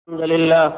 الحمد لله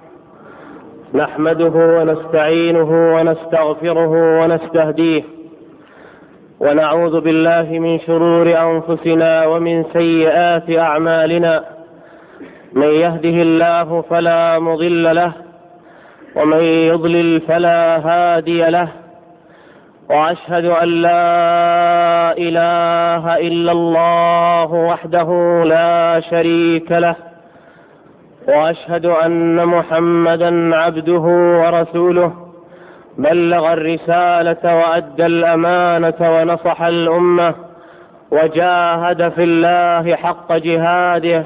نحمده ونستعينه ونستغفره ونستهديه ونعوذ بالله من شرور أنفسنا ومن سيئات أعمالنا. من يهده الله فلا مضل له ومن يضلل فلا هادي له، وأشهد أن لا إله إلا الله وحده لا شريك له، وأشهد أن محمدا عبده ورسوله، بلغ الرسالة وأدى الأمانة ونصح الأمة وجاهد في الله حق جهاده.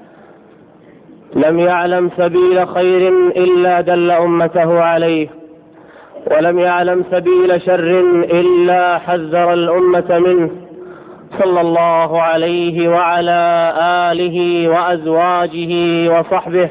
لم يعلم سبيل خير إلا دل أمته عليه، ولم يعلم سبيل شر إلا حذر الأمة منه، صلى الله عليه وعلى آله وأزواجه وصحبه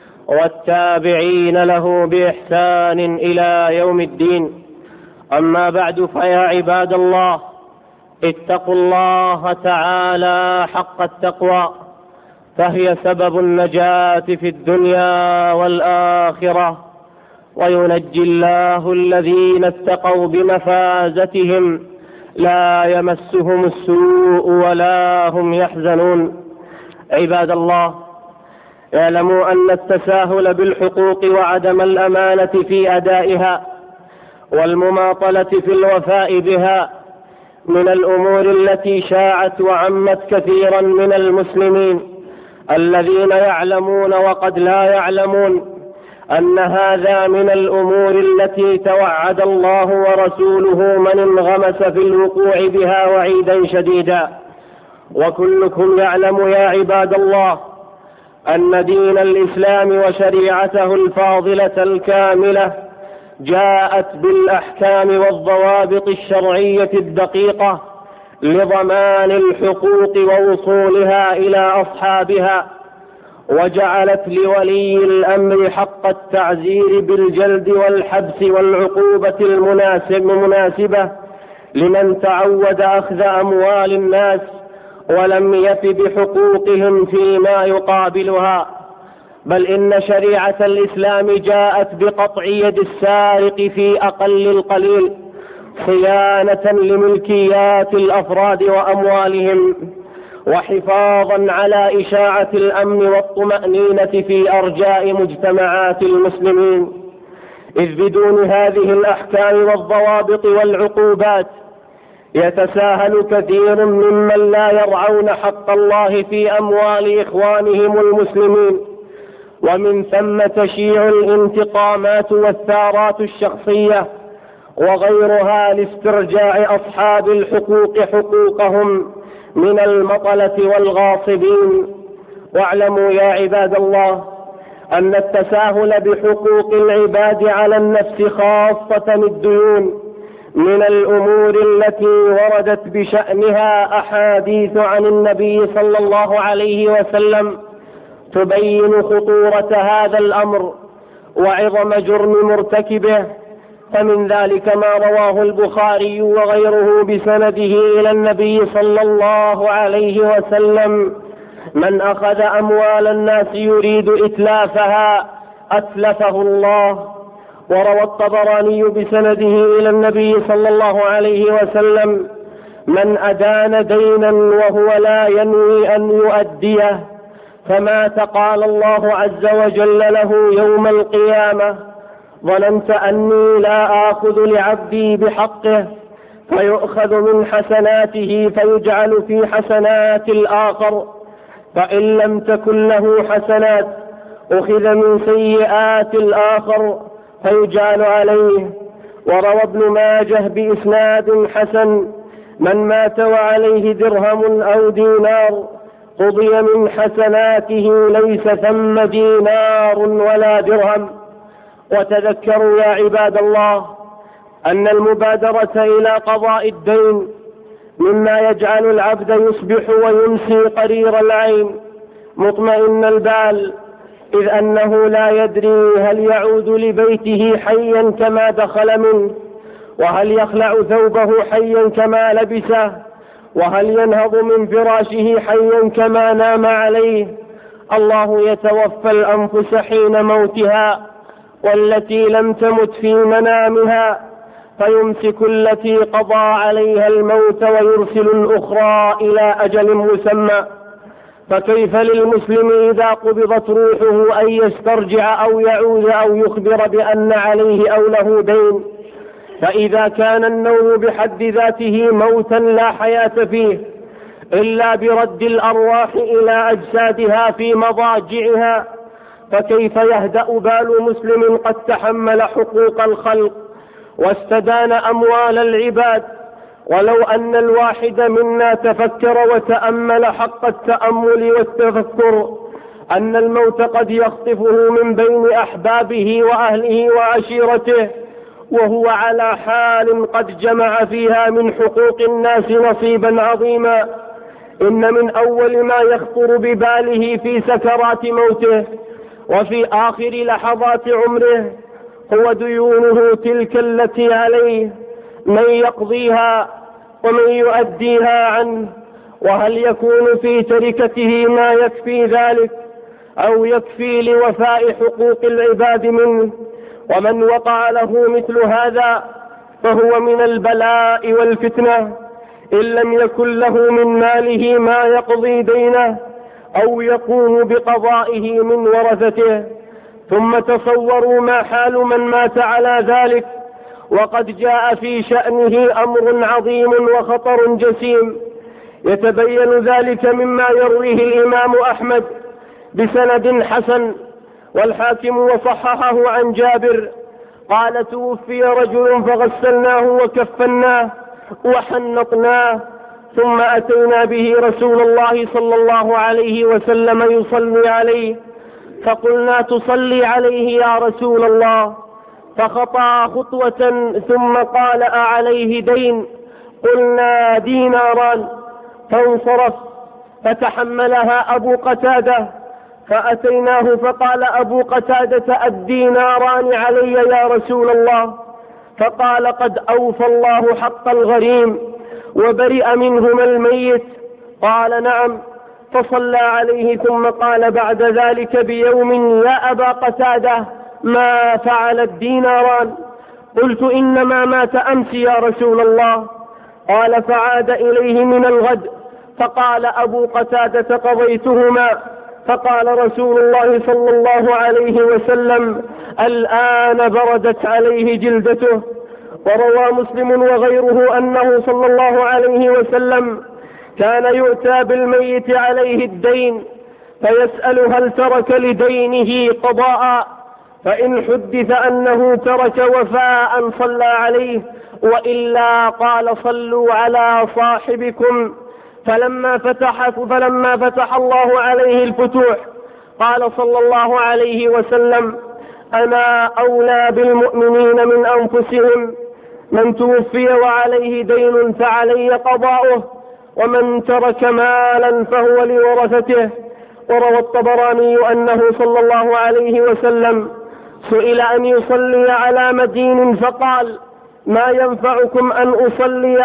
والتابعين له بإحسان إلى يوم الدين. أما بعد، فيا عباد الله، اتقوا الله تعالى حق التقوى، فهي سبب النجاة في الدنيا والآخرة، وينجي الله الذين اتقوا بمفازتهم لا يمسهم السوء ولا هم يحزنون. عباد الله، اعلموا أن التساهل بالحقوق وعدم الأمانة في أدائها والمماطلة في الوفاء بها من الأمور التي شاعت وعمت كثيرا من المسلمين الذين يعلمون وقد لا يعلمون أن هذا من الأمور التي توعد الله ورسوله من انغمس في الوقوع بها وعيدا شديدا. وكلكم يعلم يا عباد الله أن دين الإسلام وشريعته الفاضلة الكاملة جاءت بالأحكام والضوابط الشرعية الدقيقة لضمان الحقوق ووصولها إلى أصحابها، وجعلت لولي الأمر حق التعزير بالجلد والحبس والعقوبة المناسبة لمن تعود أخذ أموال الناس ولم يف بحقوقهم فيما يقابلها. بل إن شريعة الإسلام جاءت بقطع يد السارق في أقل القليل صيانة لملكيات الأفراد وأموالهم، وحفاظا على إشاعة الأمن والطمأنينة في أرجاء مجتمعات المسلمين. إذ بدون هذه الأحكام والضوابط والعقوبات يتساهل كثير ممن لا يرعون حق الله في أموال إخوانهم المسلمين، ومن ثم تشيع الانتقامات والثارات الشخصية وغيرها لاسترجاع أصحاب الحقوق حقوقهم من المطلة والغاصبين. واعلموا يا عباد الله أن التساهل بحقوق العباد على النفس خاصة الديون من الأمور التي وردت بشأنها أحاديث عن النبي صلى الله عليه وسلم تبين خطورة هذا الأمر وعظم جرم مرتكبه. فمن ذلك ما رواه البخاري وغيره بسنده إلى النبي صلى الله عليه وسلم: من أخذ أموال الناس يريد إتلافها أتلفه الله. وروى الطبراني بسنده إلى النبي صلى الله عليه وسلم: من أدان دينا وهو لا ينوي أن يؤديه فمات قال الله عز وجل له يوم القيامة: ظننت أني لا آخذ لعبدي بحقه، فيؤخذ من حسناته فيجعل في حسنات الآخر، فإن لم تكن له حسنات أخذ من سيئات الآخر فيجعل عليه. وروى ابن ماجه بإسناد حسن: من مات وعليه درهم أو دينار قضي من حسناته ليس ثم دينار ولا درهم. وتذكروا يا عباد الله أن المبادرة إلى قضاء الدين مما يجعل العبد يصبح ويمسي قرير العين مطمئن البال، إذ أنه لا يدري هل يعود لبيته حيا كما دخل منه، وهل يخلع ثوبه حيا كما لبسه، وهل ينهض من فراشه حيا كما نام عليه، الله يتوفى الأنفس حين موتها والتي لم تمت في منامها فيمسك التي قضى عليها الموت ويرسل الأخرى إلى أجل مسمى. فكيف للمسلم إذا قبضت روحه أن يسترجع أو يعود أو يخبر بأن عليه أو له دين؟ فإذا كان النوم بحد ذاته موتا لا حياة فيه إلا برد الأرواح إلى أجسادها في مضاجعها، فكيف يهدأ بال مسلم قد تحمل حقوق الخلق واستدان أموال العباد؟ ولو أن الواحد منا تفكر وتأمل حق التأمل والتفكر أن الموت قد يخطفه من بين أحبابه وأهله وعشيرته وهو على حال قد جمع فيها من حقوق الناس نصيبا عظيما، إن من أول ما يخطر بباله في سكرات موته وفي آخر لحظات عمره هو ديونه تلك التي عليه، من يقضيها ومن يؤديها عنه، وهل يكون في تركته ما يكفي ذلك أو يكفي لوفاء حقوق العباد منه؟ ومن وقع له مثل هذا فهو من البلاء والفتنة، إن لم يكن له من ماله ما يقضي دينه أو يقوم بقضائه من ورثته. ثم تصوروا ما حال من مات على ذلك وقد جاء في شأنه أمر عظيم وخطر جسيم. يتبين ذلك مما يرويه الإمام أحمد بسند حسن والحاكم وصححه عن جابر قال: توفي رجل فغسلناه وكفناه وحنطناه ثم أتينا به رسول الله صلى الله عليه وسلم يصلي عليه، فقلنا: تصلي عليه يا رسول الله؟ فخطأ خطوة ثم قال: أعليه دين؟ قلنا: ديناران. فانصرف فتحملها أبو قتادة، فأتيناه فقال أبو قتادة: الديناران علي يا رسول الله؟ فقال: قد أوفى الله حق الغريم وبرئ منهما الميت. قال: نعم. فصلى عليه ثم قال بعد ذلك بيوم: يا أبا قتادة، ما فعل الديناران؟ قلت: إنما مات أمس يا رسول الله. قال: فعاد إليه من الغد فقال أبو قتادة: قضيتهما. فقال رسول الله صلى الله عليه وسلم: الآن بردت عليه جلدته. وروى مسلم وغيره أنه صلى الله عليه وسلم كان يؤتى بالميت عليه الدين فيسأل: هل ترك لدينه قضاء؟ فإن حدث أنه ترك وفاء صلى عليه، وإلا قال: صلوا على صاحبكم. فلما فتح الله عليه الفتوح قال صلى الله عليه وسلم: أنا أولى بالمؤمنين من أنفسهم، من توفي وعليه دين فعلي قضاؤه، ومن ترك مالا فهو لورثته. وروى الطبراني أنه صلى الله عليه وسلم سئل أن يصلي على مدين فقال: ما ينفعكم أن أصلي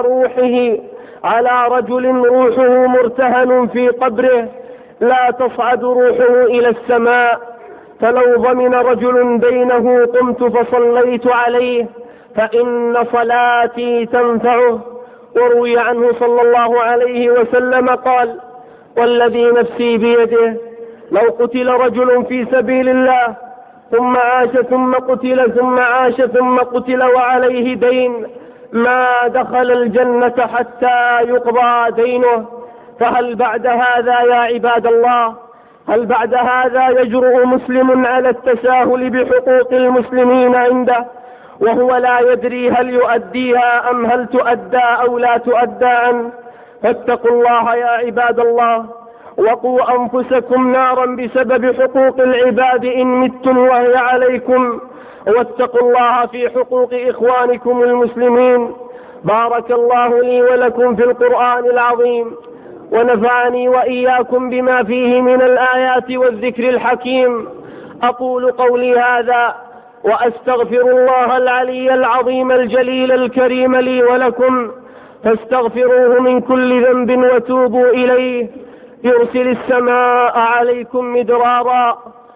على رجل روحه مرتهن في قبره لا تصعد روحه إلى السماء، فلو ضمن رجل دينه قمت فصليت عليه فإن صلاتي تنفعه. وروي عنه صلى الله عليه وسلم قال: والذي نفسي بيده لو قتل رجل في سبيل الله ثم عاش ثم قتل ثم عاش ثم قتل وعليه دين ما دخل الجنة حتى يقضى دينه. فهل بعد هذا يا عباد الله، هل بعد هذا يجرؤ مسلم على التساهل بحقوق المسلمين عنده وهو لا يدري هل يؤديها أم هل تؤدى أو لا تؤدى عنه؟ فاتقوا الله يا عباد الله، وقوا أنفسكم نارا بسبب حقوق العباد إن متم وهي عليكم، واتقوا الله في حقوق إخوانكم المسلمين. بارك الله لي ولكم في القرآن العظيم، ونفعني وإياكم بما فيه من الآيات والذكر الحكيم. أقول قولي هذا وأستغفر الله العلي العظيم الجليل الكريم لي ولكم، فاستغفروه من كل ذنب وتوبوا إليه، يرسل السماء عليكم مدرارا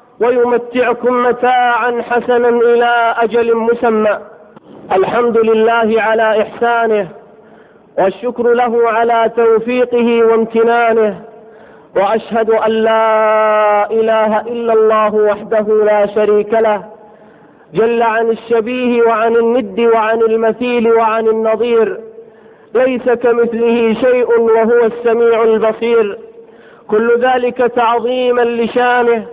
ويمتعكم متاعا حسنا إلى أجل مسمى. الحمد لله على إحسانه، والشكر له على توفيقه وامتنانه، وأشهد أن لا إله إلا الله وحده لا شريك له، جل عن الشبيه وعن الند وعن المثيل وعن النظير، ليس كمثله شيء وهو السميع البصير، كل ذلك تعظيما لشانه.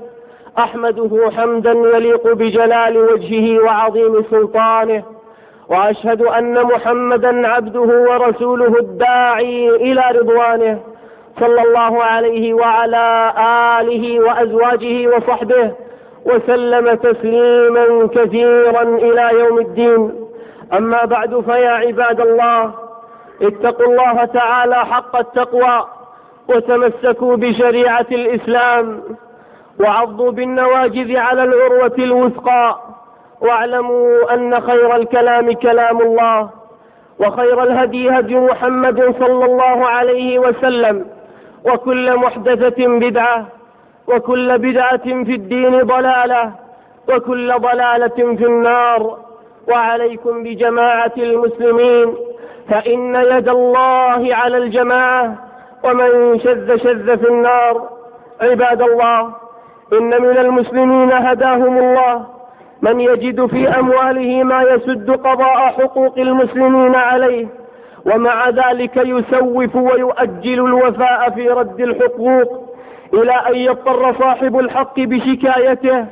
أحمده حمدا يليق بجلال وجهه وعظيم سلطانه، وأشهد أن محمدا عبده ورسوله الداعي إلى رضوانه، صلى الله عليه وعلى آله وأزواجه وصحبه وسلم تسليما كثيرا إلى يوم الدين. أما بعد، فيا عباد الله، اتقوا الله تعالى حق التقوى، وتمسكوا بشريعة الإسلام، وعضوا بالنواجذ على العروة الوثقى، واعلموا أن خير الكلام كلام الله، وخير الهدي هدي محمد صلى الله عليه وسلم، وكل محدثة بدعة، وكل بدعة في الدين ضلالة، وكل ضلالة في النار. وعليكم بجماعة المسلمين، فإن يد الله على الجماعة، ومن شذ شذ في النار. عباد الله، إن من المسلمين هداهم الله من يجد في أمواله ما يسد قضاء حقوق المسلمين عليه، ومع ذلك يسوف ويؤجل الوفاء في رد الحقوق إلى أن يضطر صاحب الحق بشكايته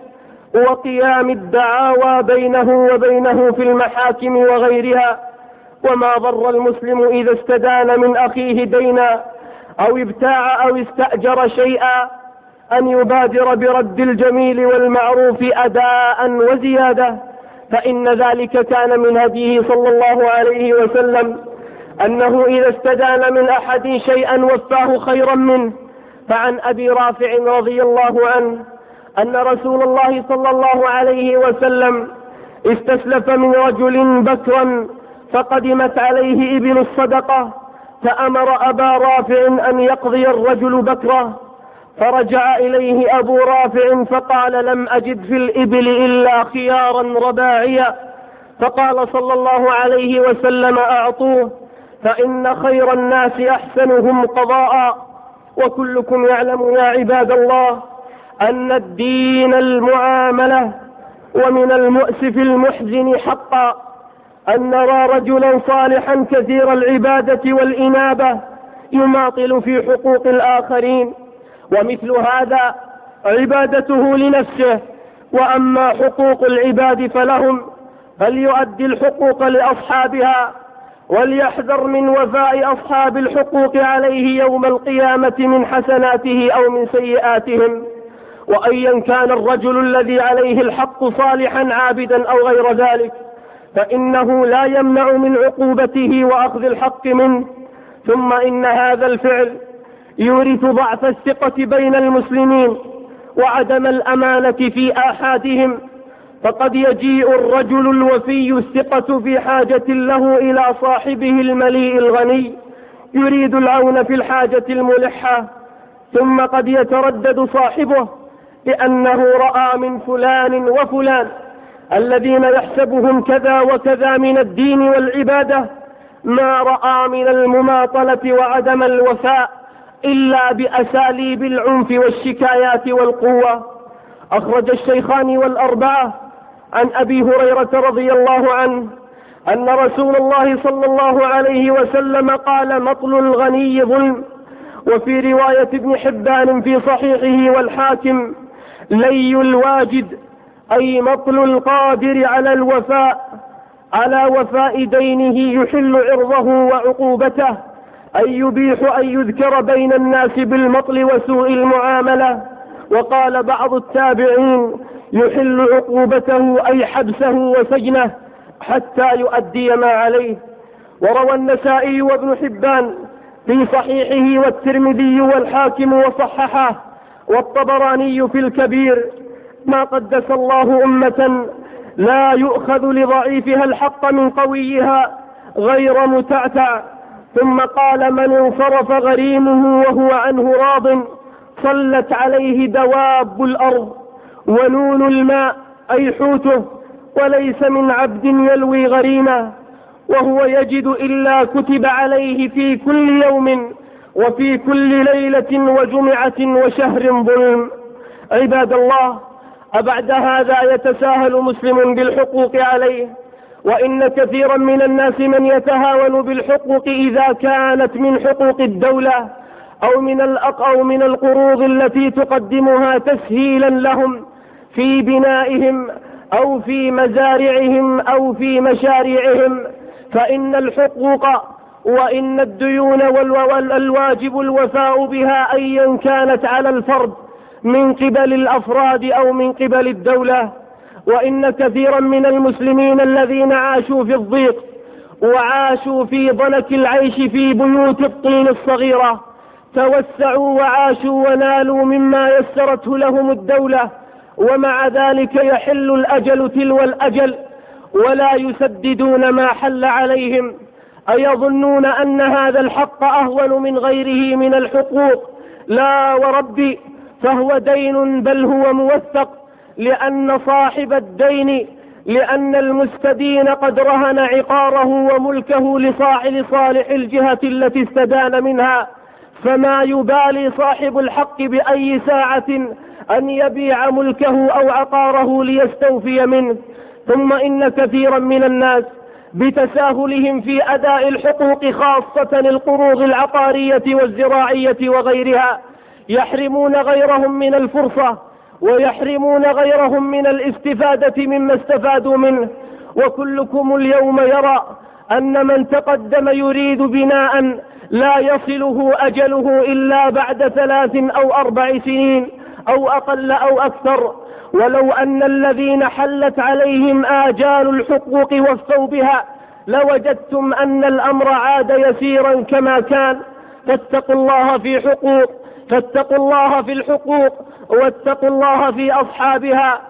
وقيام الدعاوى بينه وبينه في المحاكم وغيرها. وما ضر المسلم إذا استدان من أخيه دينا أو ابتاع أو استأجر شيئا أن يبادر برد الجميل والمعروف أداء وزيادة، فإن ذلك كان من هديه صلى الله عليه وسلم، أنه إذا استدان من أحد شيئا وفاه خيرا منه. فعن أبي رافع رضي الله عنه أن رسول الله صلى الله عليه وسلم استسلف من رجل بكرا فقدمت عليه إبل الصدقة، فأمر أبا رافع أن يقضي الرجل بكره، فرجع إليه أبو رافع فقال: لم أجد في الإبل إلا خيارا رباعيا. فقال صلى الله عليه وسلم: أعطوه، فإن خير الناس أحسنهم قضاء. وكلكم يعلم يا عباد الله أن الدين المعاملة، ومن المؤسف المحزن حقا أن نرى رجلا صالحا كثير العبادة والإنابة يماطل في حقوق الآخرين، ومثل هذا عبادته لنفسه، وأما حقوق العباد فلهم، فليؤدي الحقوق لأصحابها، وليحذر من وفاء أصحاب الحقوق عليه يوم القيامة من حسناته أو من سيئاتهم. وأيا كان الرجل الذي عليه الحق صالحا عابدا أو غير ذلك، فإنه لا يمنع من عقوبته وأخذ الحق منه. ثم إن هذا الفعل يورث ضعف الثقة بين المسلمين وعدم الأمانة في آحادهم، فقد يجيء الرجل الوفي الثقة في حاجة له إلى صاحبه المليء الغني يريد العون في الحاجة الملحة، ثم قد يتردد صاحبه لأنه رأى من فلان وفلان الذين يحسبهم كذا وكذا من الدين والعبادة ما رأى من المماطلة وعدم الوفاء إلا بأساليب العنف والشكايات والقوة. أخرج الشيخان والأربعة عن أبي هريرة رضي الله عنه أن رسول الله صلى الله عليه وسلم قال: مطل الغني ظلم. وفي رواية ابن حبان في صحيحه والحاكم: لي الواجد، أي مطل القادر على الوفاء، على وفاء دينه، يحل عرضه وعقوبته، أي يبيح أن يذكر بين الناس بالمطل وسوء المعاملة. وقال بعض التابعين: يحل عقوبته، أي حبسه وسجنه حتى يؤدي ما عليه. وروى النسائي وابن حبان في صحيحه، والترمذي والحاكم وصححه، والطبراني في الكبير: ما قدس الله أمة لا يؤخذ لضعيفها الحق من قويها غير متعتع، ثم قال: من انصرف غريمه وهو عنه راض صلت عليه دواب الأرض ونون الماء أي حوته، وليس من عبد يلوي غريمه وهو يجد إلا كتب عليه في كل يوم وفي كل ليلة وجمعة وشهر ظلم. عباد الله، أبعد هذا يتساهل مسلم بالحقوق عليه، وإن كثيرا من الناس من يتهاون بالحقوق إذا كانت من حقوق الدولة أو من القروض التي تقدمها تسهيلا لهم في بنائهم أو في مزارعهم أو في مشاريعهم، فإن الحقوق وإن الديون والواجب الوفاء بها أيا كانت على الفرد من قبل الأفراد أو من قبل الدولة. وإن كثيرا من المسلمين الذين عاشوا في الضيق وعاشوا في ضنك العيش في بيوت الطين الصغيرة توسعوا وعاشوا ونالوا مما يسرته لهم الدولة، ومع ذلك يحل الأجل تلو الأجل ولا يسددون ما حل عليهم. أيظنون أن هذا الحق أهون من غيره من الحقوق؟ لا وربي، فهو دين، بل هو موثق، لأن صاحب الدين، لأن المستدين قد رهن عقاره وملكه لصالح الجهة التي استدان منها، فما يبالي صاحب الحق بأي ساعة أن يبيع ملكه أو عقاره ليستوفي منه. ثم إن كثيرا من الناس بتساهلهم في أداء الحقوق خاصة القروض العقارية والزراعية وغيرها يحرمون غيرهم من الفرصة ويحرمون غيرهم من الاستفادة مما استفادوا منه. وكلكم اليوم يرى أن من تقدم يريد بناء لا يصله أجله إلا بعد 3 أو 4 سنين أو أقل أو أكثر، ولو أن الذين حلت عليهم آجال الحقوق وفوا بها لوجدتم أن الأمر عاد يسيرا كما كان. فاتقوا الله في الحقوق واتقوا الله في أصحابها،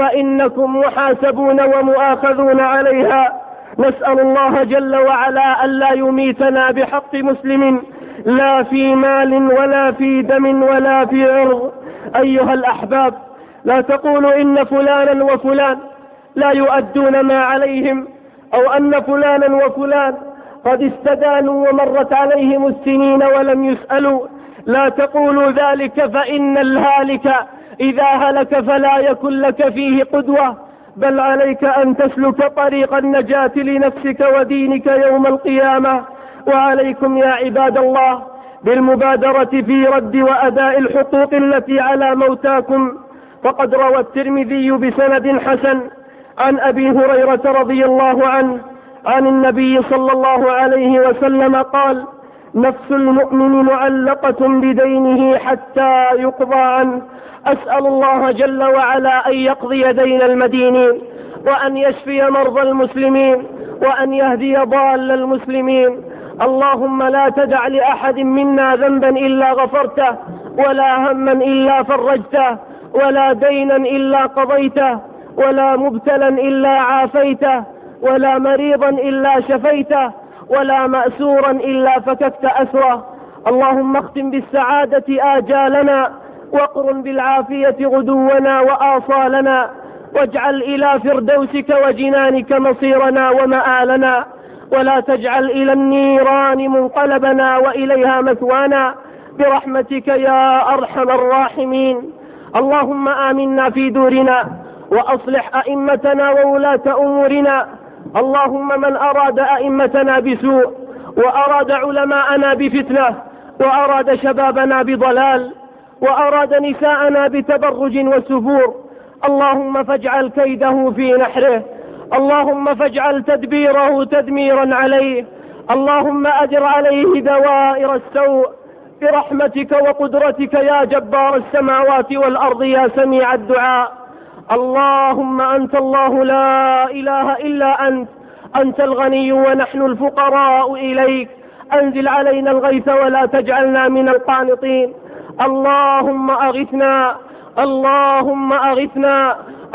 فإنكم محاسبون ومؤاخذون عليها. نسأل الله جل وعلا ألا يميتنا بحق مسلم، لا في مال ولا في دم ولا في عرض. أيها الأحباب، لا تقولوا إن فلانا وفلان لا يؤدون ما عليهم، أو أن فلانا وفلان قد استدانوا ومرت عليهم السنين ولم يسألوا. لا تقولوا ذلك، فإن الهالك إذا هلك فلا يكن لك فيه قدوة، بل عليك أن تسلك طريق النجاة لنفسك ودينك يوم القيامة. وعليكم يا عباد الله بالمبادرة في رد وأداء الحقوق التي على موتاكم. فقد روى الترمذي بسند حسن عن أبي هريرة رضي الله عنه عن النبي صلى الله عليه وسلم قال: نفس المؤمن معلقة بدينه حتى يقضى عنه. أسأل الله جل وعلا أن يقضي دين المدينين، وأن يشفي مرضى المسلمين، وأن يهدي ضال المسلمين. اللهم لا تدع لأحد منا ذنبا إلا غفرته، ولا هما إلا فرجته، ولا دينا إلا قضيته، ولا مبتلا إلا عافيته، ولا مريضا إلا شفيته، ولا مأسورا إلا فككت أسره. اللهم اختم بالسعادة آجالنا، واقرن بالعافية غدونا وآصالنا، واجعل إلى فردوسك وجنانك مصيرنا ومآلنا، ولا تجعل إلى النيران منقلبنا وإليها مثوانا، برحمتك يا أرحم الراحمين. اللهم آمنا في دورنا، وأصلح أئمتنا وولاة أمورنا. اللهم من أراد أئمتنا بسوء، وأراد علماءنا بفتنة، وأراد شبابنا بضلال، وأراد نساءنا بتبرج وسفور، اللهم فاجعل كيده في نحره، اللهم فاجعل تدبيره تدميرا عليه، اللهم أدر عليه دوائر السوء برحمتك وقدرتك يا جبار السماوات والأرض يا سميع الدعاء. اللهم أنت الله لا إله إلا أنت الغني ونحن الفقراء إليك، أنزل علينا الغيث ولا تجعلنا من القانطين. اللهم أغثنا، اللهم أغثنا،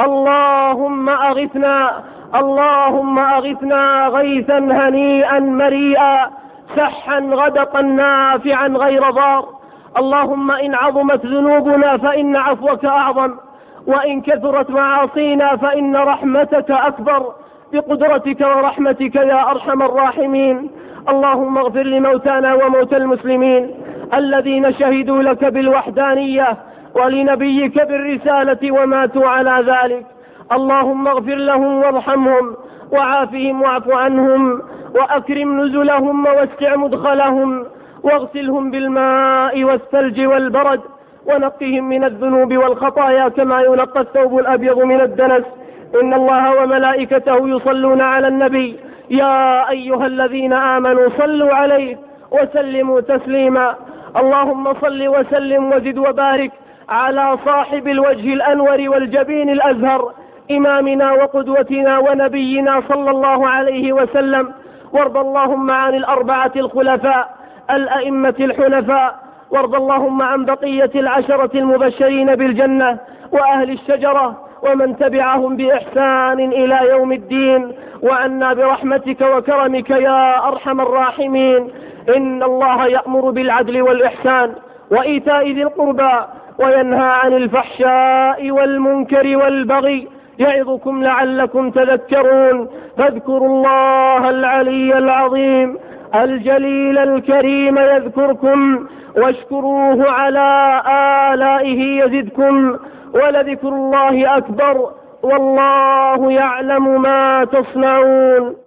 اللهم أغثنا، اللهم أغثنا غيثا هنيئا مريئا سحا غدقا نافعا غير ضار. اللهم إن عظمت ذنوبنا فإن عفوك أعظم، وإن كثرت معاصينا فإن رحمتك أكبر، بقدرتك ورحمتك يا أرحم الراحمين. اللهم اغفر لموتانا وموتى المسلمين الذين شهدوا لك بالوحدانية ولنبيك بالرسالة وماتوا على ذلك. اللهم اغفر لهم وارحمهم وعافهم واعف عنهم وأكرم نزلهم ووسع مدخلهم، واغسلهم بالماء والثلج والبرد، ونقهم من الذنوب والخطايا كما ينقى الثوب الأبيض من الدنس. إن الله وملائكته يصلون على النبي يا أيها الذين آمنوا صلوا عليه وسلموا تسليما. اللهم صل وسلم وزد وبارك على صاحب الوجه الأنور والجبين الأزهر، إمامنا وقدوتنا ونبينا صلى الله عليه وسلم. وارض اللهم عن الأربعة الخلفاء الأئمة الحنفاء، وارض اللهم عن بقية العشرة المبشرين بالجنة وأهل الشجرة ومن تبعهم بإحسان إلى يوم الدين، وعنا برحمتك وكرمك يا أرحم الراحمين. إن الله يأمر بالعدل والإحسان وإيتاء ذي القربى وينهى عن الفحشاء والمنكر والبغي، يعظكم لعلكم تذكرون. فاذكروا الله العلي العظيم الجليل الكريم يذكركم، واشكروه على آلائه يزدكم، ولذكر الله أكبر، والله يعلم ما تصنعون.